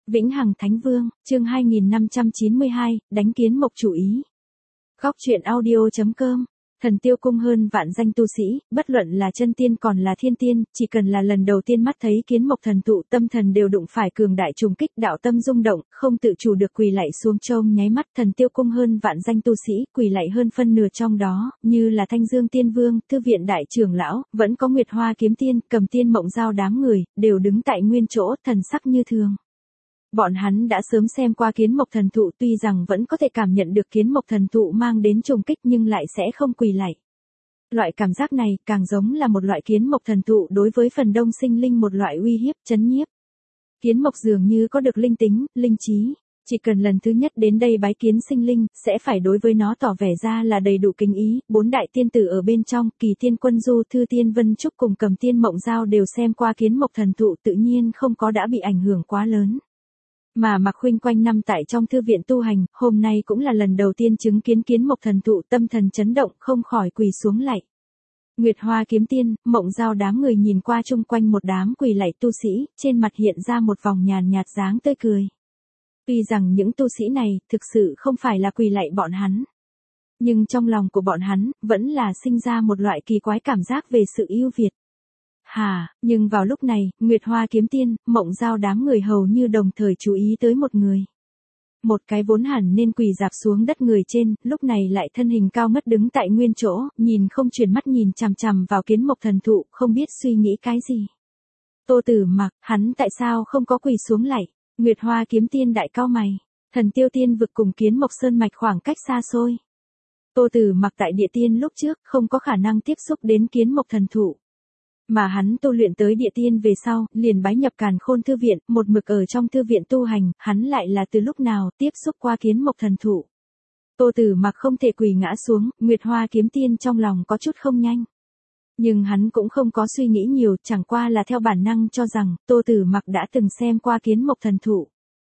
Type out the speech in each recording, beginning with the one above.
Vĩnh Hằng Thánh Vương, chương 2592, đánh kiến mộc chủ ý. Góc truyện audio.com. Thần Tiêu Cung hơn vạn danh tu sĩ, bất luận là chân tiên còn là thiên tiên, chỉ cần là lần đầu tiên mắt thấy kiến mộc thần thụ, tâm thần đều đụng phải cường đại trùng kích, đạo tâm rung động, không tự chủ được quỳ lạy xuống trông nháy mắt. Thần Tiêu Cung hơn vạn danh tu sĩ, quỳ lạy hơn phân nửa trong đó, như là Thanh Dương Tiên Vương, Thư viện đại trưởng lão, vẫn có Nguyệt Hoa Kiếm Tiên, Cầm Tiên Mộng Giao đám người, đều đứng tại nguyên chỗ, thần sắc như thường. Bọn hắn đã sớm xem qua kiến mộc thần thụ, tuy rằng vẫn có thể cảm nhận được kiến mộc thần thụ mang đến trùng kích nhưng lại sẽ không quỳ lạy. Loại cảm giác này càng giống là một loại kiến mộc thần thụ đối với phần đông sinh linh một loại uy hiếp, chấn nhiếp. Kiến mộc dường như có được linh tính, linh trí, chỉ cần lần thứ nhất đến đây bái kiến sinh linh, sẽ phải đối với nó tỏ vẻ ra là đầy đủ kính ý. Bốn đại tiên tử ở bên trong, Kỳ Tiên Quân Du, Thư Tiên Vân Trúc cùng Cầm Tiên Mộng Giao đều xem qua kiến mộc thần thụ, tự nhiên không có đã bị ảnh hưởng quá lớn. Mà Mạc Khuynh quanh năm tại trong thư viện tu hành, hôm nay cũng là lần đầu tiên chứng kiến kiến mộc thần thụ, tâm thần chấn động, không khỏi quỳ xuống lạy. Nguyệt Hoa Kiếm Tiên, Mộng Giao đám người nhìn qua chung quanh một đám quỳ lạy tu sĩ, trên mặt hiện ra một vòng nhàn nhạt dáng tươi cười. Tuy rằng những tu sĩ này thực sự không phải là quỳ lạy bọn hắn, nhưng trong lòng của bọn hắn vẫn là sinh ra một loại kỳ quái cảm giác về sự ưu việt. Nhưng vào lúc này, Nguyệt Hoa Kiếm Tiên, Mộng Giao đám người hầu như đồng thời chú ý tới một người. Một cái vốn hẳn nên quỳ rạp xuống đất người trên, lúc này lại thân hình cao ngất đứng tại nguyên chỗ, nhìn không chuyển mắt nhìn chằm chằm vào kiến mộc thần thụ, không biết suy nghĩ cái gì. Tô Tử Mặc, hắn tại sao không có quỳ xuống lạy? Nguyệt Hoa Kiếm Tiên đại cao mày. Thần Tiêu Tiên vực cùng kiến mộc sơn mạch khoảng cách xa xôi. Tô Tử Mặc tại địa tiên lúc trước không có khả năng tiếp xúc đến kiến mộc thần thụ. Mà hắn tu luyện tới địa tiên về sau, liền bái nhập Càn Khôn Thư viện, một mực ở trong thư viện tu hành, hắn lại là từ lúc nào tiếp xúc qua kiến mộc thần thụ. Tô Tử Mặc không thể quỳ ngã xuống, Nguyệt Hoa Kiếm Tiên trong lòng có chút không nhanh. Nhưng hắn cũng không có suy nghĩ nhiều, chẳng qua là theo bản năng cho rằng, Tô Tử Mặc đã từng xem qua kiến mộc thần thụ.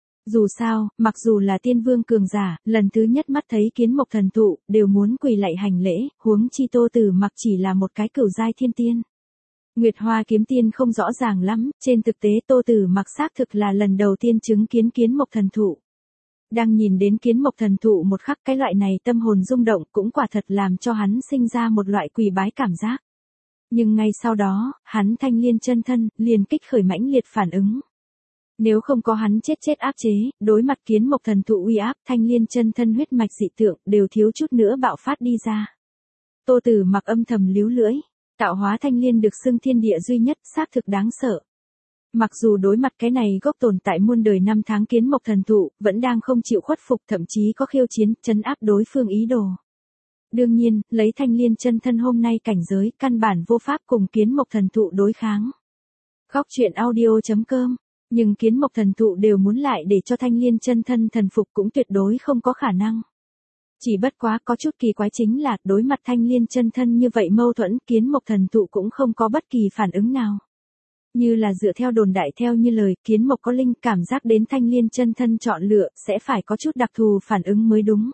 Dù sao, mặc dù là tiên vương cường giả, lần thứ nhất mắt thấy kiến mộc thần thụ, đều muốn quỳ lạy hành lễ, huống chi Tô Tử Mặc chỉ là một cái cửu giai thiên tiên. Nguyệt Hoa Kiếm Tiên không rõ ràng lắm, trên thực tế Tô Tử Mặc xác thực là lần đầu tiên chứng kiến kiến mộc thần thụ. Đang nhìn đến kiến mộc thần thụ một khắc, cái loại này tâm hồn rung động cũng quả thật làm cho hắn sinh ra một loại quỳ bái cảm giác. Nhưng ngay sau đó, hắn Thanh Liên chân thân liền kích khởi mãnh liệt phản ứng. Nếu không có hắn chết áp chế, đối mặt kiến mộc thần thụ uy áp, Thanh Liên chân thân huyết mạch dị tượng đều thiếu chút nữa bạo phát đi ra. Tô Tử Mặc âm thầm líu lưỡi. Tạo hóa Thanh Liên được xưng thiên địa duy nhất, xác thực đáng sợ. Mặc dù đối mặt cái này gốc tồn tại muôn đời năm tháng kiến mộc thần thụ, vẫn đang không chịu khuất phục, thậm chí có khiêu chiến, trấn áp đối phương ý đồ. Đương nhiên, lấy Thanh Liên chân thân hôm nay cảnh giới, căn bản vô pháp cùng kiến mộc thần thụ đối kháng. Góc truyện audio.com. Nhưng kiến mộc thần thụ đều muốn lại để cho Thanh Liên chân thân thần phục cũng tuyệt đối không có khả năng. Chỉ bất quá có chút kỳ quái chính là, đối mặt Thanh Liên chân thân như vậy mâu thuẫn, kiến mộc thần thụ cũng không có bất kỳ phản ứng nào. Như là dựa theo đồn đại theo như lời, kiến mộc có linh, cảm giác đến Thanh Liên chân thân chọn lựa, sẽ phải có chút đặc thù phản ứng mới đúng.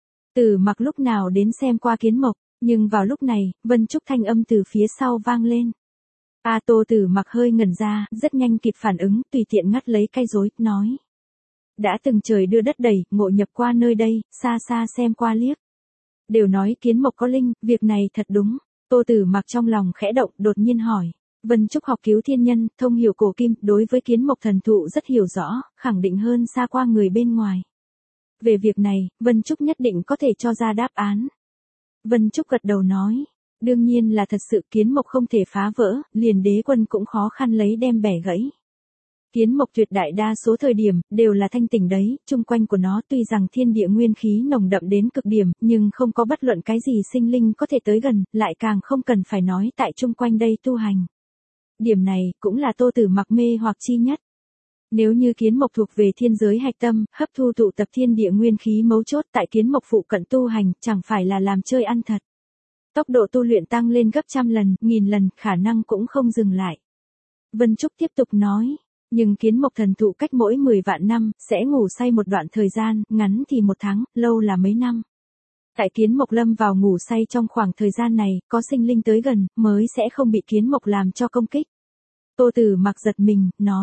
Tử Mặc lúc nào đến xem qua kiến mộc, nhưng vào lúc này, Vân Trúc thanh âm từ phía sau vang lên. Tô Tử Mặc hơi ngẩn ra, rất nhanh kịp phản ứng, tùy tiện ngắt lấy cây rối, nói. Đã từng trời đưa đất đẩy, ngộ nhập qua nơi đây, xa xa xem qua liếc. Đều nói kiến mộc có linh, việc này thật đúng. Tô Tử Mặc trong lòng khẽ động, đột nhiên hỏi. Vân Trúc học cứu thiên nhân, thông hiểu cổ kim, đối với kiến mộc thần thụ rất hiểu rõ, khẳng định hơn xa qua người bên ngoài. Về việc này, Vân Trúc nhất định có thể cho ra đáp án. Vân Trúc gật đầu nói. Đương nhiên là thật sự, kiến mộc không thể phá vỡ, liền đế quân cũng khó khăn lấy đem bẻ gãy. Kiến mộc tuyệt đại đa số thời điểm, đều là thanh tỉnh đấy, chung quanh của nó tuy rằng thiên địa nguyên khí nồng đậm đến cực điểm, nhưng không có bất luận cái gì sinh linh có thể tới gần, lại càng không cần phải nói tại chung quanh đây tu hành. Điểm này, cũng là Tô Tử Mặc mê hoặc chi nhất. Nếu như kiến mộc thuộc về thiên giới hạch tâm, hấp thu tụ tập thiên địa nguyên khí mấu chốt tại kiến mộc phụ cận tu hành, chẳng phải là làm chơi ăn thật. Tốc độ tu luyện tăng lên gấp trăm lần, nghìn lần, khả năng cũng không dừng lại. Vân Trúc tiếp tục nói. Nhưng kiến mộc thần thụ cách mỗi 10 vạn năm, sẽ ngủ say một đoạn thời gian, ngắn thì 1 tháng, lâu là mấy năm. Tại kiến mộc lâm vào ngủ say trong khoảng thời gian này, có sinh linh tới gần, mới sẽ không bị kiến mộc làm cho công kích. Tô Tử Mặc giật mình, nói.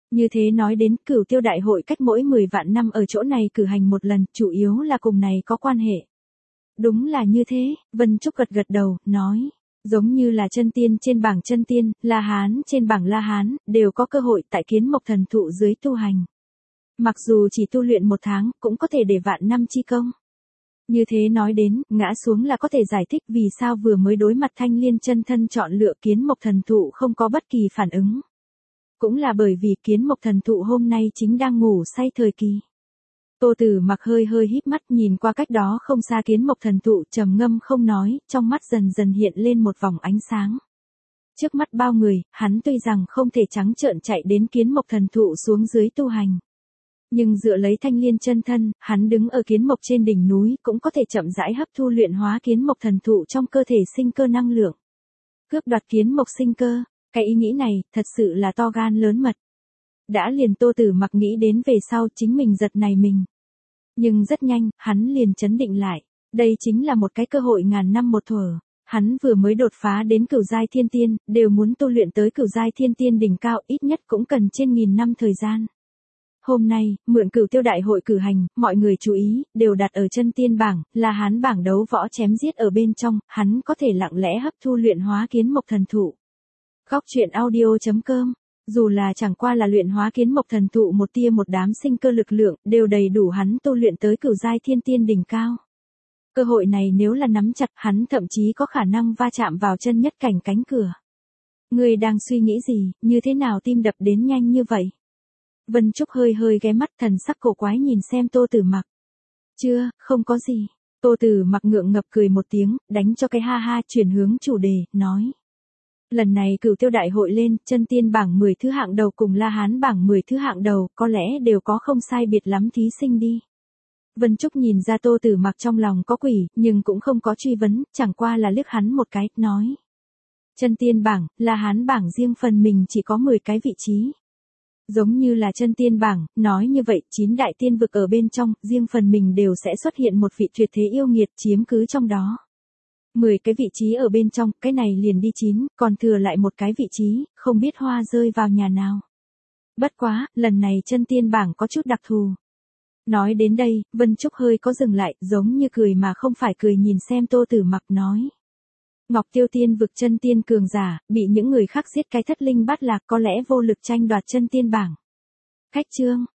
Như thế nói đến Cửu Tiêu Đại hội cách mỗi 10 vạn năm ở chỗ này cử hành một lần, chủ yếu là cùng này có quan hệ. Đúng là như thế, Vân Trúc gật gật đầu, nói. Giống như là chân tiên trên bảng chân tiên, La Hán trên bảng La Hán, đều có cơ hội tại kiến mộc thần thụ dưới tu hành. Mặc dù chỉ tu luyện 1 tháng, cũng có thể để vạn năm chi công. Như thế nói đến, ngã xuống là có thể giải thích vì sao vừa mới đối mặt Thanh Liên chân thân chọn lựa kiến mộc thần thụ không có bất kỳ phản ứng. Cũng là bởi vì kiến mộc thần thụ hôm nay chính đang ngủ say thời kỳ. Tô Tử Mặc hơi hơi híp mắt nhìn qua cách đó không xa kiến mộc thần thụ, trầm ngâm không nói, trong mắt dần dần hiện lên một vòng ánh sáng. Trước mắt bao người, hắn tuy rằng không thể trắng trợn chạy đến kiến mộc thần thụ xuống dưới tu hành. Nhưng dựa lấy Thanh Liên chân thân, hắn đứng ở kiến mộc trên đỉnh núi cũng có thể chậm rãi hấp thu luyện hóa kiến mộc thần thụ trong cơ thể sinh cơ năng lượng. Cướp đoạt kiến mộc sinh cơ, cái ý nghĩ này thật sự là to gan lớn mật. Đã liền Tô Tử Mặc nghĩ đến về sau chính mình giật này mình. Nhưng rất nhanh, hắn liền chấn định lại. Đây chính là một cái cơ hội ngàn năm một thuở. Hắn vừa mới đột phá đến cửu giai thiên tiên, đều muốn tu luyện tới cửu giai thiên tiên đỉnh cao ít nhất cũng cần trên 1000 năm thời gian. Hôm nay, mượn Cửu Tiêu Đại hội cử hành, mọi người chú ý, đều đặt ở chân tiên bảng, là hắn bảng đấu võ chém giết ở bên trong, hắn có thể lặng lẽ hấp thu luyện hóa kiến mộc thần thụ. Góc truyện audio.com. Dù là chẳng qua là luyện hóa kiến mộc thần thụ một tia một đám sinh cơ lực lượng, đều đầy đủ hắn tu luyện tới cửu giai thiên tiên đỉnh cao. Cơ hội này nếu là nắm chặt, hắn thậm chí có khả năng va chạm vào chân nhất cảnh cánh cửa. Ngươi đang suy nghĩ gì, như thế nào tim đập đến nhanh như vậy? Vân Trúc hơi hơi ghé mắt, thần sắc cổ quái nhìn xem Tô Tử Mặc. Chưa, không có gì. Tô Tử Mặc ngượng ngập cười một tiếng, đánh cho cái ha ha, chuyển hướng chủ đề, nói. Lần này Cửu Tiêu Đại hội lên, chân tiên bảng 10 thứ hạng đầu cùng La Hán bảng 10 thứ hạng đầu, có lẽ đều có không sai biệt lắm thí sinh đi. Vân Trúc nhìn ra Tô Tử Mặc trong lòng có quỷ, nhưng cũng không có truy vấn, chẳng qua là liếc hắn một cái, nói. Chân tiên bảng, La Hán bảng riêng phần mình chỉ có 10 cái vị trí. Giống như là chân tiên bảng, nói như vậy, 9 đại tiên vực ở bên trong, riêng phần mình đều sẽ xuất hiện một vị tuyệt thế yêu nghiệt chiếm cứ trong đó. 10 cái vị trí ở bên trong, cái này liền đi 9, còn thừa lại một cái vị trí, không biết hoa rơi vào nhà nào. Bất quá, lần này chân tiên bảng có chút đặc thù. Nói đến đây, Vân Trúc hơi có dừng lại, giống như cười mà không phải cười nhìn xem Tô Tử Mặc nói. Ngọc Tiêu tiên vực chân tiên cường giả, bị những người khác giết cái thất linh bát lạc có lẽ vô lực tranh đoạt chân tiên bảng. Khách trương,